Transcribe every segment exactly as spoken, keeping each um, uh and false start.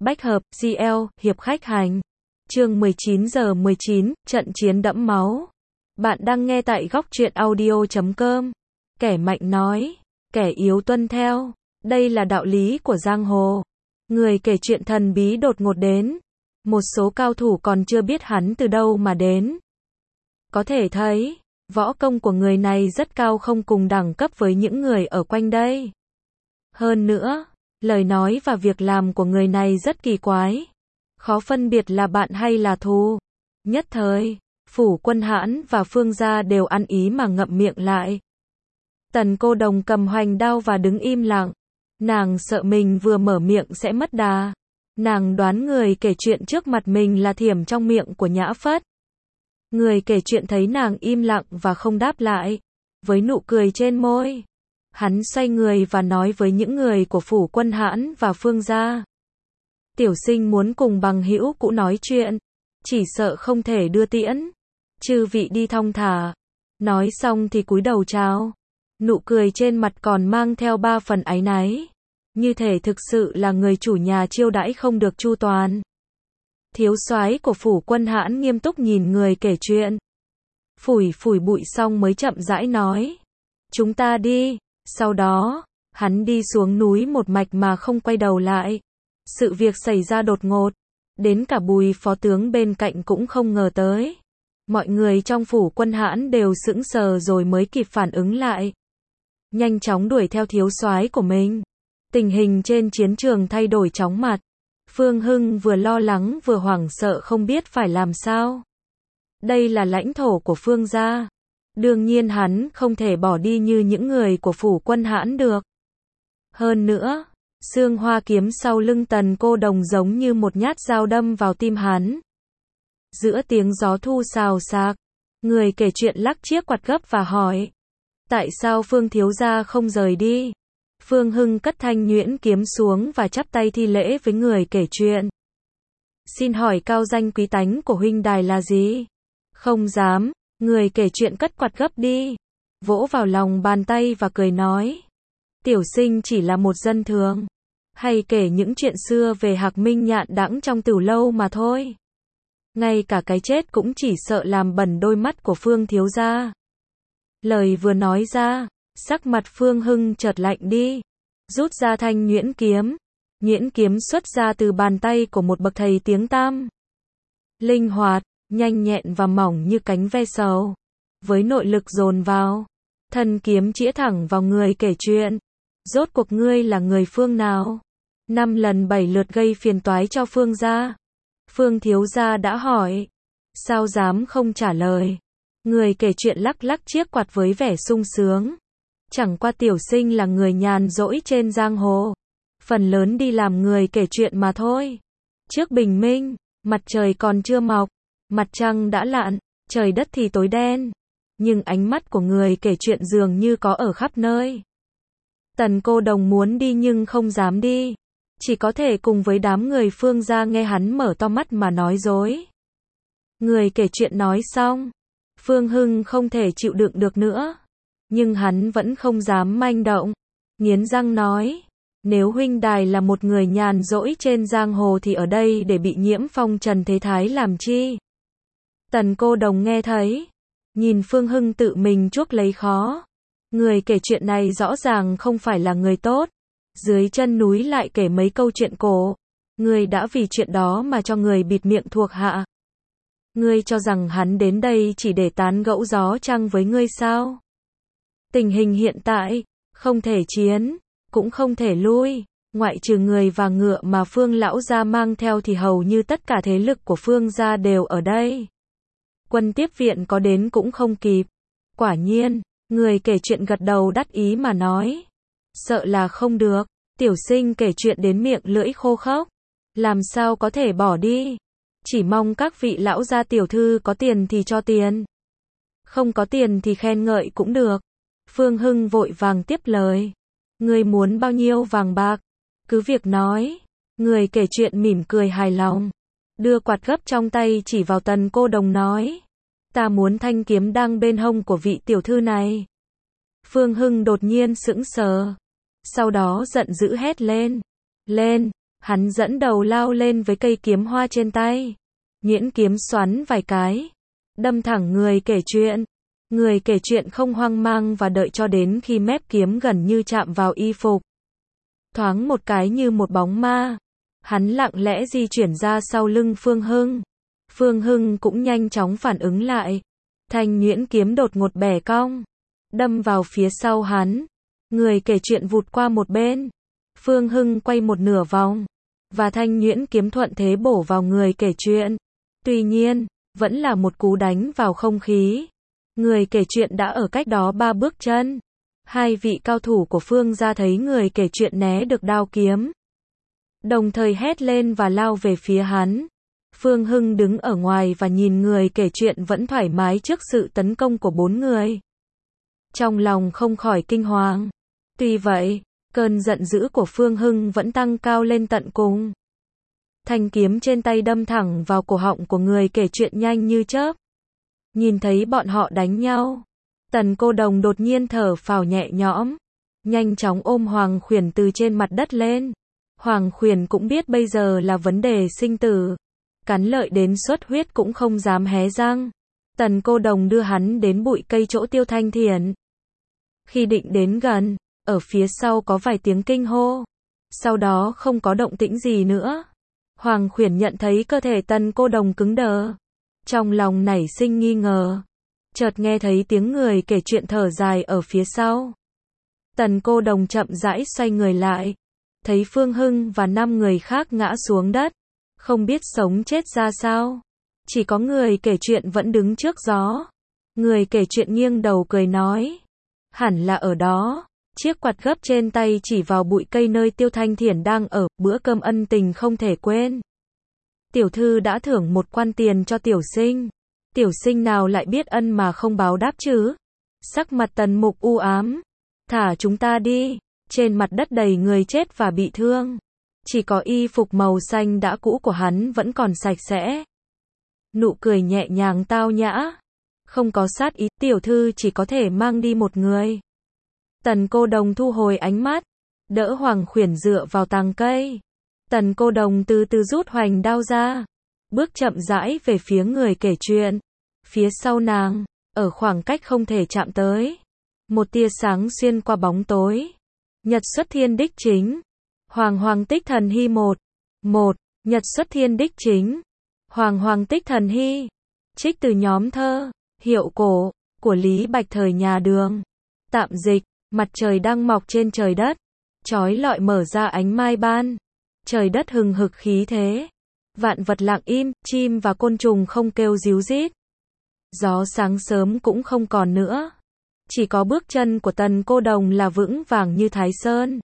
Bách hợp, giê lờ, hiệp khách hành. Chương mười chín giờ mười chín, trận chiến đẫm máu. Bạn đang nghe tại góc truyện audio chấm com. Kẻ mạnh nói, kẻ yếu tuân theo. Đây là đạo lý của giang hồ. Người kể chuyện thần bí đột ngột đến. Một số cao thủ còn chưa biết hắn từ đâu mà đến. Có thể thấy, võ công của người này rất cao, không cùng đẳng cấp với những người ở quanh đây. Hơn nữa, lời nói và việc làm của người này rất kỳ quái. Khó phân biệt là bạn hay là thù. Nhất thời, Phủ Quân Hãn và Phương gia đều ăn ý mà ngậm miệng lại. Tần Cô Đồng cầm hoành đao và đứng im lặng. Nàng sợ mình vừa mở miệng sẽ mất đà. Nàng đoán người kể chuyện trước mặt mình là thiểm trong miệng của Nhã Phất. Người kể chuyện thấy nàng im lặng và không đáp lại, với nụ cười trên môi, hắn xoay người và nói với những người của Phủ Quân Hãn và Phương gia. Tiểu sinh muốn cùng bằng hữu cũ nói chuyện, chỉ sợ không thể đưa tiễn. Chư vị đi thong thả. Nói xong thì cúi đầu chào. Nụ cười trên mặt còn mang theo ba phần áy náy. Như thể thực sự là người chủ nhà chiêu đãi không được chu toàn. Thiếu soái của Phủ Quân Hãn nghiêm túc nhìn người kể chuyện. Phủi phủi bụi xong mới chậm rãi nói. Chúng ta đi. Sau đó, hắn đi xuống núi một mạch mà không quay đầu lại. Sự việc xảy ra đột ngột. Đến cả Bùi phó tướng bên cạnh cũng không ngờ tới. Mọi người trong Phủ Quân Hãn đều sững sờ rồi mới kịp phản ứng lại. Nhanh chóng đuổi theo thiếu soái của mình. Tình hình trên chiến trường thay đổi chóng mặt. Phương Hưng vừa lo lắng vừa hoảng sợ không biết phải làm sao. Đây là lãnh thổ của Phương gia. Đương nhiên hắn không thể bỏ đi như những người của Phủ Quân Hãn được. Hơn nữa, xương hoa kiếm sau lưng Tần Cô Đồng giống như một nhát dao đâm vào tim hắn. Giữa tiếng gió thu xào xạc, người kể chuyện lắc chiếc quạt gấp và hỏi. Tại sao Phương thiếu gia không rời đi? Phương Hưng cất thanh nhuyễn kiếm xuống và chắp tay thi lễ với người kể chuyện. Xin hỏi cao danh quý tánh của huynh đài là gì? Không dám, người kể chuyện cất quạt gấp đi. Vỗ vào lòng bàn tay và cười nói. Tiểu sinh chỉ là một dân thường. Hay kể những chuyện xưa về Hạc Minh nhạn đãng trong Tửu Lâu mà thôi. Ngay cả cái chết cũng chỉ sợ làm bẩn đôi mắt của Phương thiếu gia. Lời vừa nói ra, sắc mặt Phương Hưng chợt lạnh đi. Rút ra thanh nhuyễn kiếm. Nhuyễn kiếm xuất ra từ bàn tay của một bậc thầy tiếng tăm. Linh hoạt, nhanh nhẹn và mỏng như cánh ve sầu. Với nội lực dồn vào, thân kiếm chĩa thẳng vào người kể chuyện. Rốt cuộc ngươi là người phương nào? Năm lần bảy lượt gây phiền toái cho Phương gia. Phương thiếu gia đã hỏi. Sao dám không trả lời? Người kể chuyện lắc lắc chiếc quạt với vẻ sung sướng. Chẳng qua tiểu sinh là người nhàn rỗi trên giang hồ. Phần lớn đi làm người kể chuyện mà thôi. Trước bình minh, mặt trời còn chưa mọc. Mặt trăng đã lặn, trời đất thì tối đen. Nhưng ánh mắt của người kể chuyện dường như có ở khắp nơi. Tần Cô Đồng muốn đi nhưng không dám đi. Chỉ có thể cùng với đám người Phương gia nghe hắn mở to mắt mà nói dối. Người kể chuyện nói xong. Phương Hưng không thể chịu đựng được nữa. Nhưng hắn vẫn không dám manh động. Nghiến răng nói. Nếu huynh đài là một người nhàn rỗi trên giang hồ thì ở đây để bị nhiễm phong trần thế thái làm chi? Tần Cô Đồng nghe thấy. Nhìn Phương Hưng tự mình chuốc lấy khó. Người kể chuyện này rõ ràng không phải là người tốt. Dưới chân núi lại kể mấy câu chuyện cổ. Người đã vì chuyện đó mà cho người bịt miệng thuộc hạ. Ngươi cho rằng hắn đến đây chỉ để tán gẫu gió trăng với ngươi sao? Tình hình hiện tại, không thể chiến, cũng không thể lui. Ngoại trừ người và ngựa mà Phương lão gia mang theo thì hầu như tất cả thế lực của Phương gia đều ở đây. Quân tiếp viện có đến cũng không kịp. Quả nhiên, người kể chuyện gật đầu đắc ý mà nói. Sợ là không được, tiểu sinh kể chuyện đến miệng lưỡi khô khốc. Làm sao có thể bỏ đi? Chỉ mong các vị lão gia tiểu thư có tiền thì cho tiền. Không có tiền thì khen ngợi cũng được. Phương Hưng vội vàng tiếp lời. Ngươi muốn bao nhiêu vàng bạc? Cứ việc nói. Người kể chuyện mỉm cười hài lòng. Đưa quạt gấp trong tay chỉ vào Tần Cô Đồng nói. Ta muốn thanh kiếm đang bên hông của vị tiểu thư này. Phương Hưng đột nhiên sững sờ. Sau đó giận dữ hét lên. Lên. Hắn dẫn đầu lao lên với cây kiếm hoa trên tay. Nhuyễn kiếm xoắn vài cái, đâm thẳng người kể chuyện. Người kể chuyện không hoang mang và đợi cho đến khi mép kiếm gần như chạm vào y phục. Thoáng một cái như một bóng ma, hắn lặng lẽ di chuyển ra sau lưng Phương Hưng. Phương Hưng cũng nhanh chóng phản ứng lại. Thanh nhuyễn kiếm đột ngột bẻ cong, đâm vào phía sau hắn. Người kể chuyện vụt qua một bên. Phương Hưng quay một nửa vòng, và thanh nhuyễn kiếm thuận thế bổ vào người kể chuyện. Tuy nhiên, vẫn là một cú đánh vào không khí. Người kể chuyện đã ở cách đó ba bước chân. Hai vị cao thủ của Phương gia thấy người kể chuyện né được đao kiếm, đồng thời hét lên và lao về phía hắn. Phương Hưng đứng ở ngoài và nhìn người kể chuyện vẫn thoải mái trước sự tấn công của bốn người. Trong lòng không khỏi kinh hoàng. Tuy vậy, cơn giận dữ của Phương Hưng vẫn tăng cao lên tận cùng. Thanh kiếm trên tay đâm thẳng vào cổ họng của người kể chuyện nhanh như chớp. Nhìn thấy bọn họ đánh nhau, Tần Cô Đồng đột nhiên thở phào nhẹ nhõm, nhanh chóng ôm Hoàng Khuyển từ trên mặt đất lên. Hoàng Khuyển cũng biết bây giờ là vấn đề sinh tử, cắn lợi đến xuất huyết cũng không dám hé răng. Tần Cô Đồng đưa hắn đến bụi cây chỗ Tiêu Thanh Thiền. Khi định đến gần, ở phía sau có vài tiếng kinh hô, sau đó không có động tĩnh gì nữa. Hoàng Khuyển nhận thấy cơ thể Tần Cô Đồng cứng đờ, trong lòng nảy sinh nghi ngờ. Chợt nghe thấy tiếng người kể chuyện thở dài ở phía sau. Tần Cô Đồng chậm rãi xoay người lại, thấy Phương Hưng và năm người khác ngã xuống đất, không biết sống chết ra sao. Chỉ có người kể chuyện vẫn đứng trước gió. Người kể chuyện nghiêng đầu cười nói, hẳn là ở đó. Chiếc quạt gấp trên tay chỉ vào bụi cây nơi Tiêu Thanh Thiển đang ở, bữa cơm ân tình không thể quên. Tiểu thư đã thưởng một quan tiền cho tiểu sinh. Tiểu sinh nào lại biết ân mà không báo đáp chứ? Sắc mặt Tần Mục u ám. Thả chúng ta đi. Trên mặt đất đầy người chết và bị thương. Chỉ có y phục màu xanh đã cũ của hắn vẫn còn sạch sẽ. Nụ cười nhẹ nhàng tao nhã. Không có sát ý, tiểu thư chỉ có thể mang đi một người. Tần Cô Đồng thu hồi ánh mắt, đỡ Hoàng Khuyển dựa vào tàng cây. Tần Cô Đồng từ từ rút hoành đao ra, bước chậm rãi về phía người kể chuyện. Phía sau nàng, ở khoảng cách không thể chạm tới, một tia sáng xuyên qua bóng tối. Nhật xuất thiên đích chính. Hoàng Hoàng tích thần hy một. Một. Nhật xuất thiên đích chính. Hoàng Hoàng tích thần hy. Trích từ nhóm thơ, Hiệu Cổ, của Lý Bạch thời nhà Đường. Tạm dịch, mặt trời đang mọc trên trời đất, chói lọi mở ra ánh mai ban. Trời đất hừng hực khí thế. Vạn vật lặng im, chim và côn trùng không kêu ríu rít. Gió sáng sớm cũng không còn nữa. Chỉ có bước chân của Tần Cô Đồng là vững vàng như Thái Sơn.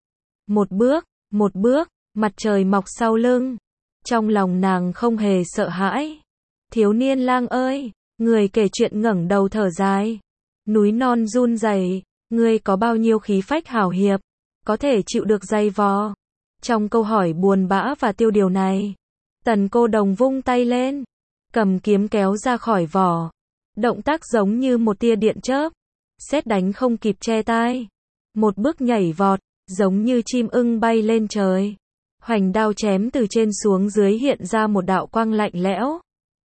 Một bước, một bước, mặt trời mọc sau lưng. Trong lòng nàng không hề sợ hãi. Thiếu niên lang ơi, người kể chuyện ngẩng đầu thở dài. Núi non run rẩy, ngươi có bao nhiêu khí phách hào hiệp, có thể chịu được dày vò. Trong câu hỏi buồn bã và tiêu điều này, Tần Cô Đồng vung tay lên, cầm kiếm kéo ra khỏi vỏ. Động tác giống như một tia điện chớp, sét đánh không kịp che tai. Một bước nhảy vọt, giống như chim ưng bay lên trời. Hoành đao chém từ trên xuống dưới hiện ra một đạo quang lạnh lẽo.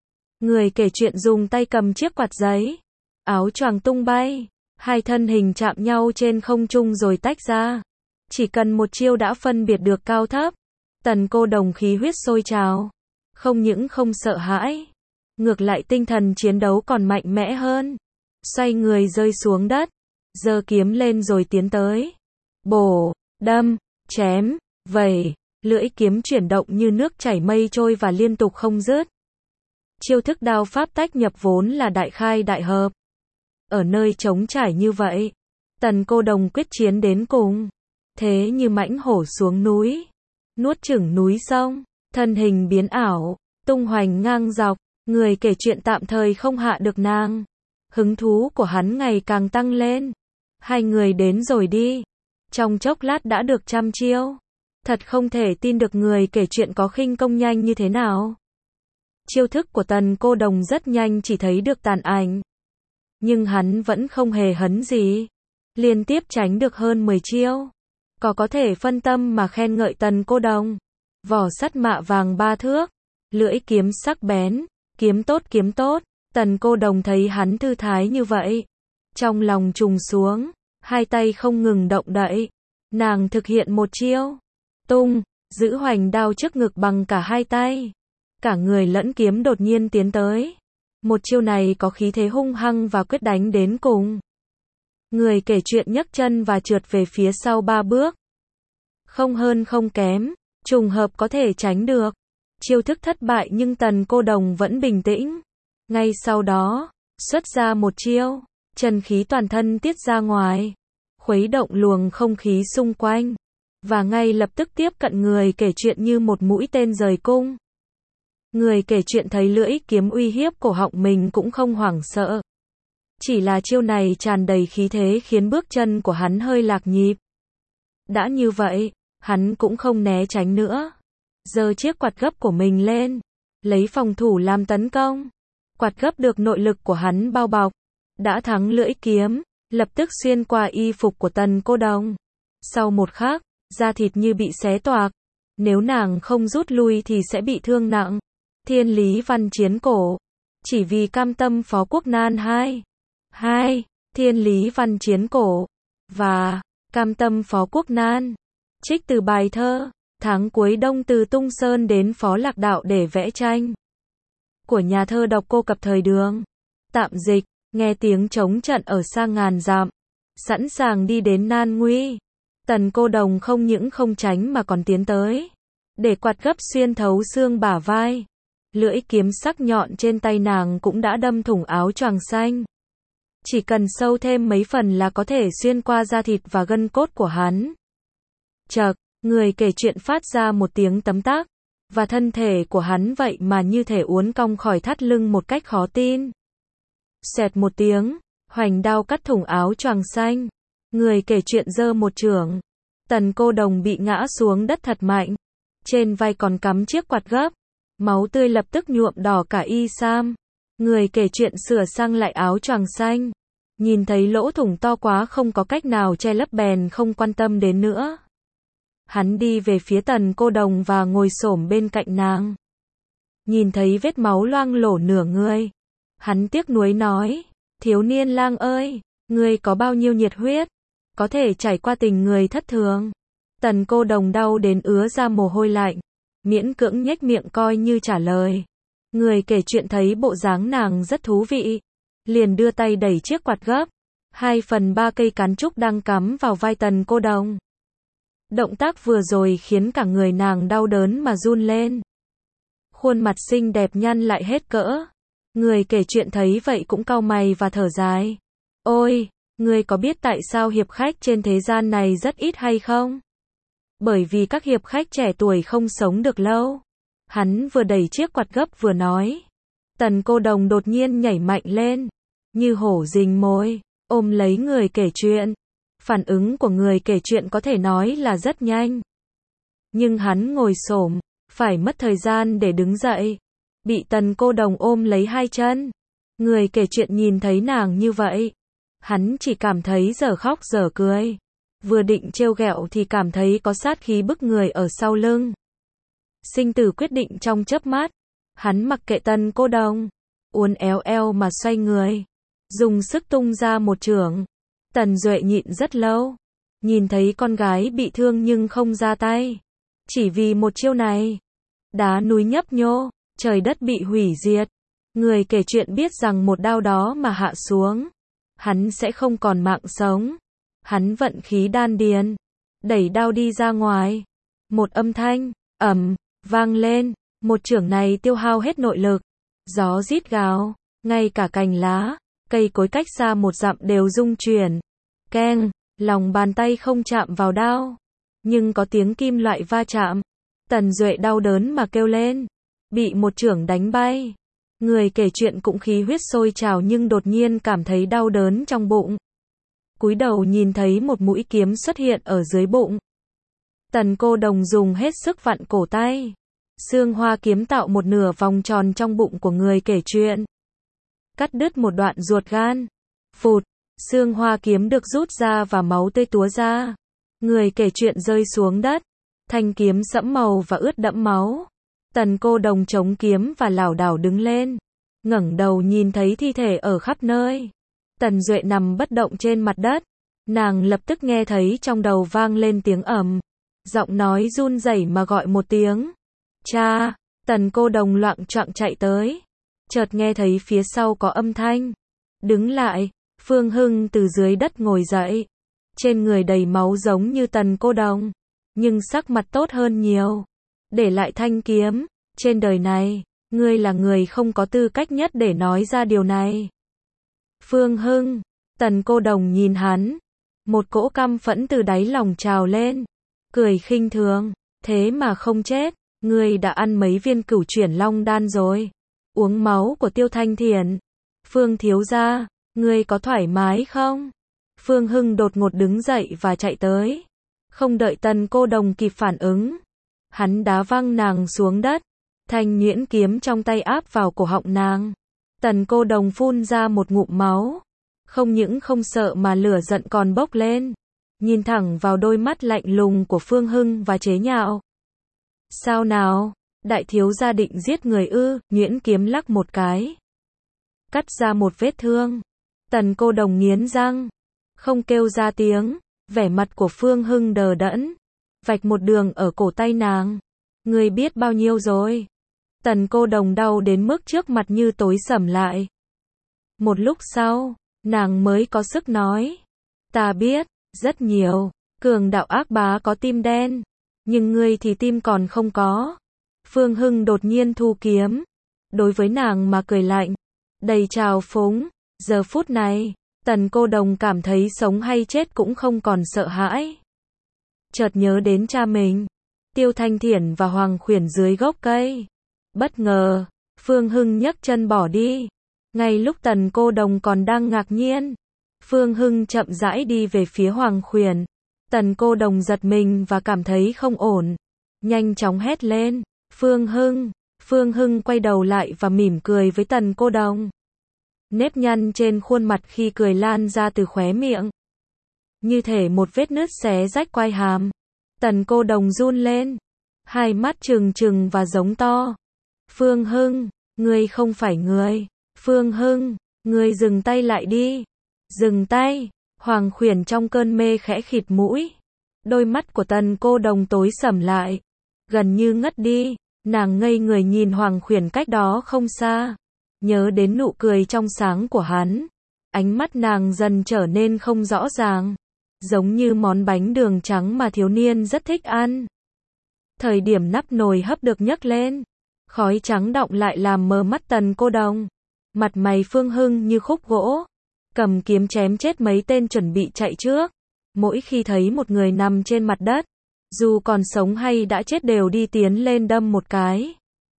Người kể chuyện dùng tay cầm chiếc quạt giấy, áo choàng tung bay, hai thân hình chạm nhau trên không trung rồi tách ra. Chỉ cần một chiêu đã phân biệt được cao thấp. Tần Cô Đồng khí huyết sôi trào, không những không sợ hãi, ngược lại tinh thần chiến đấu còn mạnh mẽ hơn. Xoay người rơi xuống đất, giơ kiếm lên rồi tiến tới. Bổ, đâm, chém, vẩy, lưỡi kiếm chuyển động như nước chảy mây trôi và liên tục không dứt. Chiêu thức đao pháp tách nhập vốn là đại khai đại hợp. Ở nơi trống trải như vậy, Tần Cô Đồng quyết chiến đến cùng. Thế như mãnh hổ xuống núi, nuốt chửng núi sông, thân hình biến ảo, tung hoành ngang dọc. Người kể chuyện tạm thời không hạ được nàng. Hứng thú của hắn ngày càng tăng lên. Hai người đến rồi đi. Trong chốc lát đã được trăm chiêu. Thật không thể tin được người kể chuyện có khinh công nhanh như thế nào. Chiêu thức của Tần Cô Đồng rất nhanh chỉ thấy được tàn ảnh. Nhưng hắn vẫn không hề hấn gì. Liên tiếp tránh được hơn mười chiêu. Có có thể phân tâm mà khen ngợi Tần Cô Đồng. vỏ sắt mạ vàng ba thước, lưỡi kiếm sắc bén, kiếm tốt kiếm tốt. Tần Cô Đồng thấy hắn thư thái như vậy, trong lòng trùng xuống, hai tay không ngừng động đậy. Nàng thực hiện một chiêu, tung, giữ hoành đao trước ngực bằng cả hai tay. Cả người lẫn kiếm đột nhiên tiến tới. Một chiêu này có khí thế hung hăng và quyết đánh đến cùng. Người kể chuyện nhấc chân và trượt về phía sau ba bước. Không hơn không kém, trùng hợp có thể tránh được. Chiêu thức thất bại nhưng Tần Cô Đồng vẫn bình tĩnh. Ngay sau đó, xuất ra một chiêu, chân khí toàn thân tiết ra ngoài, khuấy động luồng không khí xung quanh, và ngay lập tức tiếp cận người kể chuyện như một mũi tên rời cung. Người kể chuyện thấy lưỡi kiếm uy hiếp cổ họng mình cũng không hoảng sợ. Chỉ là chiêu này tràn đầy khí thế khiến bước chân của hắn hơi lạc nhịp. Đã như vậy, hắn cũng không né tránh nữa. Giơ chiếc quạt gấp của mình lên, lấy phòng thủ làm tấn công. Quạt gấp được nội lực của hắn bao bọc, đã thắng lưỡi kiếm, lập tức xuyên qua y phục của Tần Cô Đồng. Sau một khắc, da thịt như bị xé toạc. Nếu nàng không rút lui thì sẽ bị thương nặng. Thiên Lý Văn Chiến cổ. Chỉ vì cam tâm phó quốc nan hai. Hai. Thiên Lý Văn Chiến cổ. Và cam tâm phó quốc nan. Trích từ bài thơ Tháng cuối đông từ Tung Sơn đến Phó Lạc Đạo để vẽ tranh. Của nhà thơ độc cô cập thời Đường. Tạm dịch, nghe tiếng trống trận ở xa ngàn dặm, sẵn sàng đi đến nan nguy. Tần Cô Đồng không những không tránh mà còn tiến tới, để quạt gấp xuyên thấu xương bả vai. Lưỡi kiếm sắc nhọn trên tay nàng cũng đã đâm thủng áo choàng xanh. Chỉ cần sâu thêm mấy phần là có thể xuyên qua da thịt và gân cốt của hắn. Chợt, người kể chuyện phát ra một tiếng tấm tắc, và thân thể của hắn vậy mà như thể uốn cong khỏi thắt lưng một cách khó tin. Xẹt một tiếng, hoành đao cắt thủng áo choàng xanh. Người kể chuyện giơ một chưởng. Tần Cô Đồng bị ngã xuống đất thật mạnh. Trên vai còn cắm chiếc quạt gấp. Máu tươi lập tức nhuộm đỏ cả y sam. Người kể chuyện sửa sang lại áo choàng xanh. Nhìn thấy lỗ thủng to quá không có cách nào che lấp bèn không quan tâm đến nữa. Hắn đi về phía Tần Cô Đồng và ngồi xổm bên cạnh nàng. Nhìn thấy vết máu loang lổ nửa người. Hắn tiếc nuối nói, thiếu niên lang ơi, ngươi có bao nhiêu nhiệt huyết, có thể trải qua tình người thất thường. Tần Cô Đồng đau đến ứa ra mồ hôi lạnh, miễn cưỡng nhếch miệng coi như trả lời. Người kể chuyện thấy bộ dáng nàng rất thú vị, liền đưa tay đẩy chiếc quạt gấp. Hai phần ba cây cán trúc đang cắm vào vai Tần Cô Đồng. Động tác vừa rồi khiến cả người nàng đau đớn mà run lên. Khuôn mặt xinh đẹp nhăn lại hết cỡ. Người kể chuyện thấy vậy cũng cau mày và thở dài. Ôi, ngươi có biết tại sao hiệp khách trên thế gian này rất ít hay không? Bởi vì các hiệp khách trẻ tuổi không sống được lâu. Hắn vừa đẩy chiếc quạt gấp vừa nói. Tần Cô Đồng đột nhiên nhảy mạnh lên, như hổ rình mồi, ôm lấy người kể chuyện. Phản ứng của người kể chuyện có thể nói là rất nhanh. Nhưng hắn ngồi xổm, phải mất thời gian để đứng dậy. Bị Tần Cô Đồng ôm lấy hai chân. Người kể chuyện nhìn thấy nàng như vậy, hắn chỉ cảm thấy dở khóc dở cười. Vừa định trêu ghẹo thì cảm thấy có sát khí bức người ở sau lưng. Sinh tử quyết định trong chớp mắt. Hắn mặc kệ Tần Cô Đồng, uốn éo eo mà xoay người, dùng sức tung ra một chưởng. Tần Duệ nhịn rất lâu, nhìn thấy con gái bị thương nhưng không ra tay. Chỉ vì một chiêu này, đá núi nhấp nhô, trời đất bị hủy diệt. Người kể chuyện biết rằng một đao đó mà hạ xuống, hắn sẽ không còn mạng sống. Hắn vận khí đan điền, đẩy đao đi ra ngoài. Một âm thanh ầm vang lên, một chưởng này tiêu hao hết nội lực. Gió rít gào, ngay cả cành lá, cây cối cách xa một dặm đều rung chuyển. Keng, lòng bàn tay không chạm vào đao, nhưng có tiếng kim loại va chạm. Tần Duệ đau đớn mà kêu lên, bị một chưởng đánh bay. Người kể chuyện cũng khí huyết sôi trào nhưng đột nhiên cảm thấy đau đớn trong bụng. Cúi đầu nhìn thấy một mũi kiếm xuất hiện ở dưới bụng. Tần Cô Đồng dùng hết sức vặn cổ tay. Xương hoa kiếm tạo một nửa vòng tròn trong bụng của người kể chuyện. Cắt đứt một đoạn ruột gan. Phụt, xương hoa kiếm được rút ra và máu tươi túa ra. Người kể chuyện rơi xuống đất. Thanh kiếm sẫm màu và ướt đẫm máu. Tần Cô Đồng chống kiếm và lảo đảo đứng lên, ngẩng đầu nhìn thấy thi thể ở khắp nơi. Tần Duệ nằm bất động trên mặt đất, nàng lập tức nghe thấy trong đầu vang lên tiếng ầm, giọng nói run rẩy mà gọi một tiếng. Cha! Tần Cô Đồng loạng choạng chạy tới, chợt nghe thấy phía sau có âm thanh. Đứng lại, Phương Hưng từ dưới đất ngồi dậy, trên người đầy máu giống như Tần Cô Đồng, nhưng sắc mặt tốt hơn nhiều. Để lại thanh kiếm, trên đời này, ngươi là người không có tư cách nhất để nói ra điều này. Phương Hưng, Tần Cô Đồng nhìn hắn, một cỗ căm phẫn từ đáy lòng trào lên, cười khinh thường, thế mà không chết, ngươi đã ăn mấy viên cửu chuyển long đan rồi, uống máu của Tiêu Thanh Thiển. Phương thiếu gia, ngươi có thoải mái không? Phương Hưng đột ngột đứng dậy và chạy tới, không đợi Tần Cô Đồng kịp phản ứng, hắn đá văng nàng xuống đất, thanh nhuyễn kiếm trong tay áp vào cổ họng nàng. Tần Cô Đồng phun ra một ngụm máu, không những không sợ mà lửa giận còn bốc lên, nhìn thẳng vào đôi mắt lạnh lùng của Phương Hưng và chế nhạo. Sao nào, đại thiếu gia định giết người ư? Nhuyễn kiếm lắc một cái, cắt ra một vết thương. Tần Cô Đồng nghiến răng, không kêu ra tiếng, vẻ mặt của Phương Hưng đờ đẫn, vạch một đường ở cổ tay nàng. Ngươi biết bao nhiêu rồi? Tần Cô Đồng đau đến mức trước mặt như tối sầm lại. Một lúc sau, nàng mới có sức nói. Ta biết, rất nhiều. Cường đạo ác bá có tim đen, nhưng ngươi thì tim còn không có. Phương Hưng đột nhiên thu kiếm, đối với nàng mà cười lạnh, đầy trào phúng. Giờ phút này, Tần Cô Đồng cảm thấy sống hay chết cũng không còn sợ hãi. Chợt nhớ đến cha mình, Tiêu Thanh Thiển và Hoàng Khuyển dưới gốc cây. Bất ngờ, Phương Hưng nhấc chân bỏ đi. Ngay lúc Tần Cô Đồng còn đang ngạc nhiên, Phương Hưng chậm rãi đi về phía Hoàng Khuyển. Tần Cô Đồng giật mình và cảm thấy không ổn, nhanh chóng hét lên, Phương Hưng. Phương Hưng quay đầu lại và mỉm cười với Tần Cô Đồng. Nếp nhăn trên khuôn mặt khi cười lan ra từ khóe miệng, như thể một vết nứt xé rách quai hàm. Tần Cô Đồng run lên, hai mắt trừng trừng và giống to. Phương Hưng, ngươi không phải người. Phương Hưng, ngươi dừng tay lại đi. Dừng tay. Hoàng Khuyển trong cơn mê khẽ khịt mũi. Đôi mắt của Tần Cô Đồng tối sầm lại, gần như ngất đi. Nàng ngây người nhìn Hoàng Khuyển cách đó không xa, nhớ đến nụ cười trong sáng của hắn. Ánh mắt nàng dần trở nên không rõ ràng, giống như món bánh đường trắng mà thiếu niên rất thích ăn. Thời điểm nắp nồi hấp được nhấc lên, khói trắng đọng lại làm mờ mắt Tần Cô Đồng. Mặt mày Phương Hưng như khúc gỗ, cầm kiếm chém chết mấy tên chuẩn bị chạy trước. Mỗi khi thấy một người nằm trên mặt đất, dù còn sống hay đã chết đều đi tiến lên đâm một cái.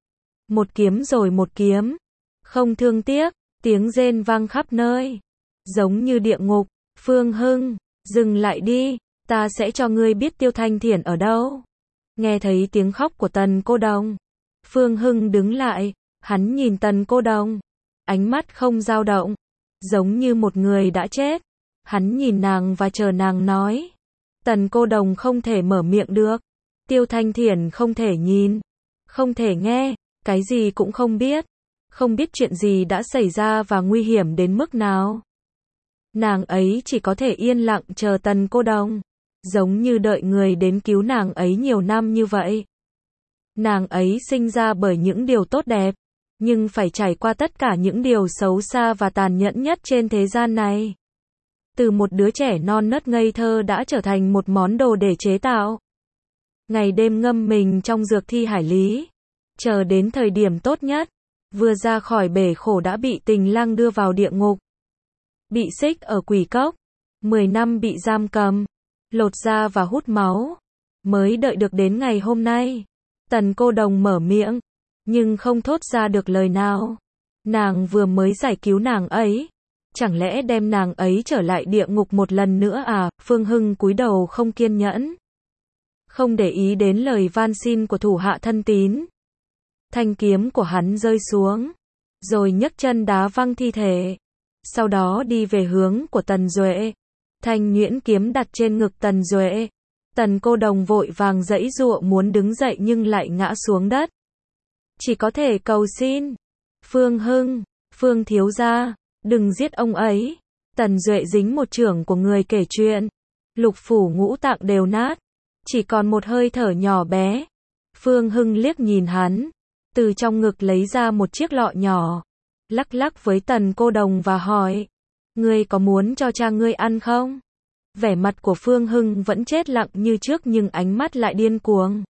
Một kiếm rồi một kiếm, không thương tiếc, tiếng rên vang khắp nơi, giống như địa ngục. Phương Hưng, dừng lại đi, ta sẽ cho ngươi biết Tiêu Thanh Thiển ở đâu. Nghe thấy tiếng khóc của Tần Cô Đồng, Phương Hưng đứng lại, hắn nhìn Tần Cô Đồng, ánh mắt không dao động, giống như một người đã chết. Hắn nhìn nàng và chờ nàng nói. Tần Cô Đồng không thể mở miệng được. Tiêu Thanh Thiển không thể nhìn, không thể nghe, cái gì cũng không biết. Không biết chuyện gì đã xảy ra và nguy hiểm đến mức nào. Nàng ấy chỉ có thể yên lặng chờ Tần Cô Đồng, giống như đợi người đến cứu nàng ấy nhiều năm như vậy. Nàng ấy sinh ra bởi những điều tốt đẹp, nhưng phải trải qua tất cả những điều xấu xa và tàn nhẫn nhất trên thế gian này. Từ một đứa trẻ non nớt ngây thơ đã trở thành một món đồ để chế tạo. Ngày đêm ngâm mình trong dược thi hải lý, chờ đến thời điểm tốt nhất, vừa ra khỏi bể khổ đã bị Tình Lăng đưa vào địa ngục. Bị xích ở quỷ cốc, mười năm bị giam cầm, lột da và hút máu, mới đợi được đến ngày hôm nay. Tần Cô Đồng mở miệng, nhưng không thốt ra được lời nào. Nàng vừa mới giải cứu nàng ấy, chẳng lẽ đem nàng ấy trở lại địa ngục một lần nữa à? Phương Hưng cúi đầu không kiên nhẫn, không để ý đến lời van xin của thủ hạ thân tín. Thanh kiếm của hắn rơi xuống, rồi nhấc chân đá văng thi thể, sau đó đi về hướng của Tần Duệ. Thanh nhuyễn kiếm đặt trên ngực Tần Duệ, Tần Cô Đồng vội vàng giãy giụa muốn đứng dậy nhưng lại ngã xuống đất. Chỉ có thể cầu xin. Phương Hưng, Phương thiếu gia, đừng giết ông ấy. Tần Duệ dính một chưởng của người kể chuyện. Lục phủ ngũ tạng đều nát. Chỉ còn một hơi thở nhỏ bé. Phương Hưng liếc nhìn hắn. Từ trong ngực lấy ra một chiếc lọ nhỏ. Lắc lắc với Tần Cô Đồng và hỏi. Ngươi có muốn cho cha ngươi ăn không? Vẻ mặt của Phương Hưng vẫn chết lặng như trước nhưng ánh mắt lại điên cuồng.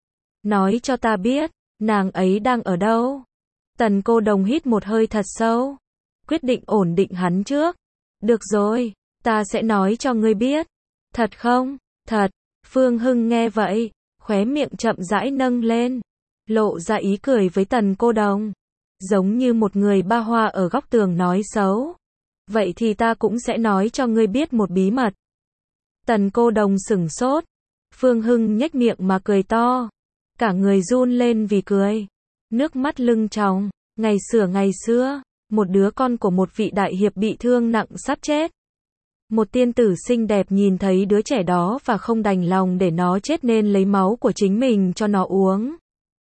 Nói cho ta biết, nàng ấy đang ở đâu? Tần Cô Đồng hít một hơi thật sâu. Quyết định ổn định hắn trước. Được rồi, ta sẽ nói cho ngươi biết. Thật không? Thật. Phương Hưng nghe vậy, khóe miệng chậm rãi nâng lên. Lộ ra ý cười với Tần Cô Đồng. Giống như một người ba hoa ở góc tường nói xấu. Vậy thì ta cũng sẽ nói cho ngươi biết một bí mật. Tần Cô Đồng sửng sốt. Phương Hưng nhếch miệng mà cười to. Cả người run lên vì cười. Nước mắt lưng tròng. Ngày xưa ngày xưa, một đứa con của một vị đại hiệp bị thương nặng sắp chết. Một tiên tử xinh đẹp nhìn thấy đứa trẻ đó và không đành lòng để nó chết nên lấy máu của chính mình cho nó uống.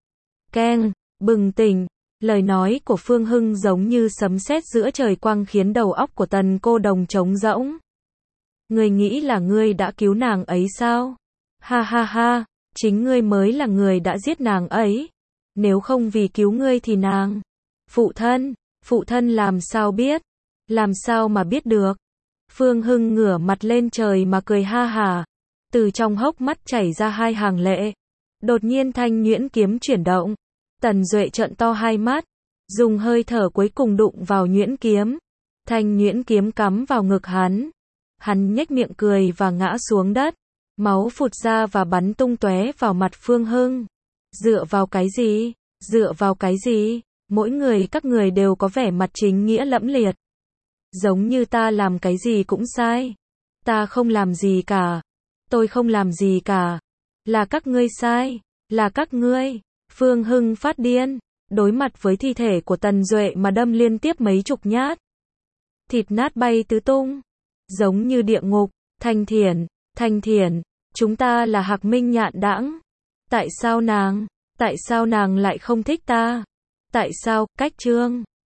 Keng, bừng tỉnh. Lời nói của Phương Hưng giống như sấm sét giữa trời quang khiến đầu óc của Tần Cô Đồng trống rỗng. Ngươi nghĩ là ngươi đã cứu nàng ấy sao? Ha ha ha, chính ngươi mới là người đã giết nàng ấy. Nếu không vì cứu ngươi thì nàng... Phụ thân, phụ thân làm sao biết? Làm sao mà biết được? Phương Hưng ngửa mặt lên trời mà cười ha hả. Từ trong hốc mắt chảy ra hai hàng lệ. Đột nhiên thanh nhuyễn kiếm chuyển động. Tần Duệ trợn to hai mắt. Dùng hơi thở cuối cùng đụng vào nhuyễn kiếm. Thanh nhuyễn kiếm cắm vào ngực hắn. Hắn nhếch miệng cười và ngã xuống đất. Máu phụt ra và bắn tung tóe vào mặt Phương Hưng. Dựa vào cái gì? Dựa vào cái gì? Mỗi người các người đều có vẻ mặt chính nghĩa lẫm liệt. Giống như ta làm cái gì cũng sai. Ta không làm gì cả. Tôi không làm gì cả. Là các ngươi sai. Là các ngươi. Phương Hưng phát điên. Đối mặt với thi thể của Tần Duệ mà đâm liên tiếp mấy chục nhát. Thịt nát bay tứ tung. Giống như địa ngục. Thanh Thiển, Thanh Thiển. Chúng ta là Hạc Minh Nhạn Đãng. Tại sao nàng? Tại sao nàng lại không thích ta? Tại sao? Cách Trương.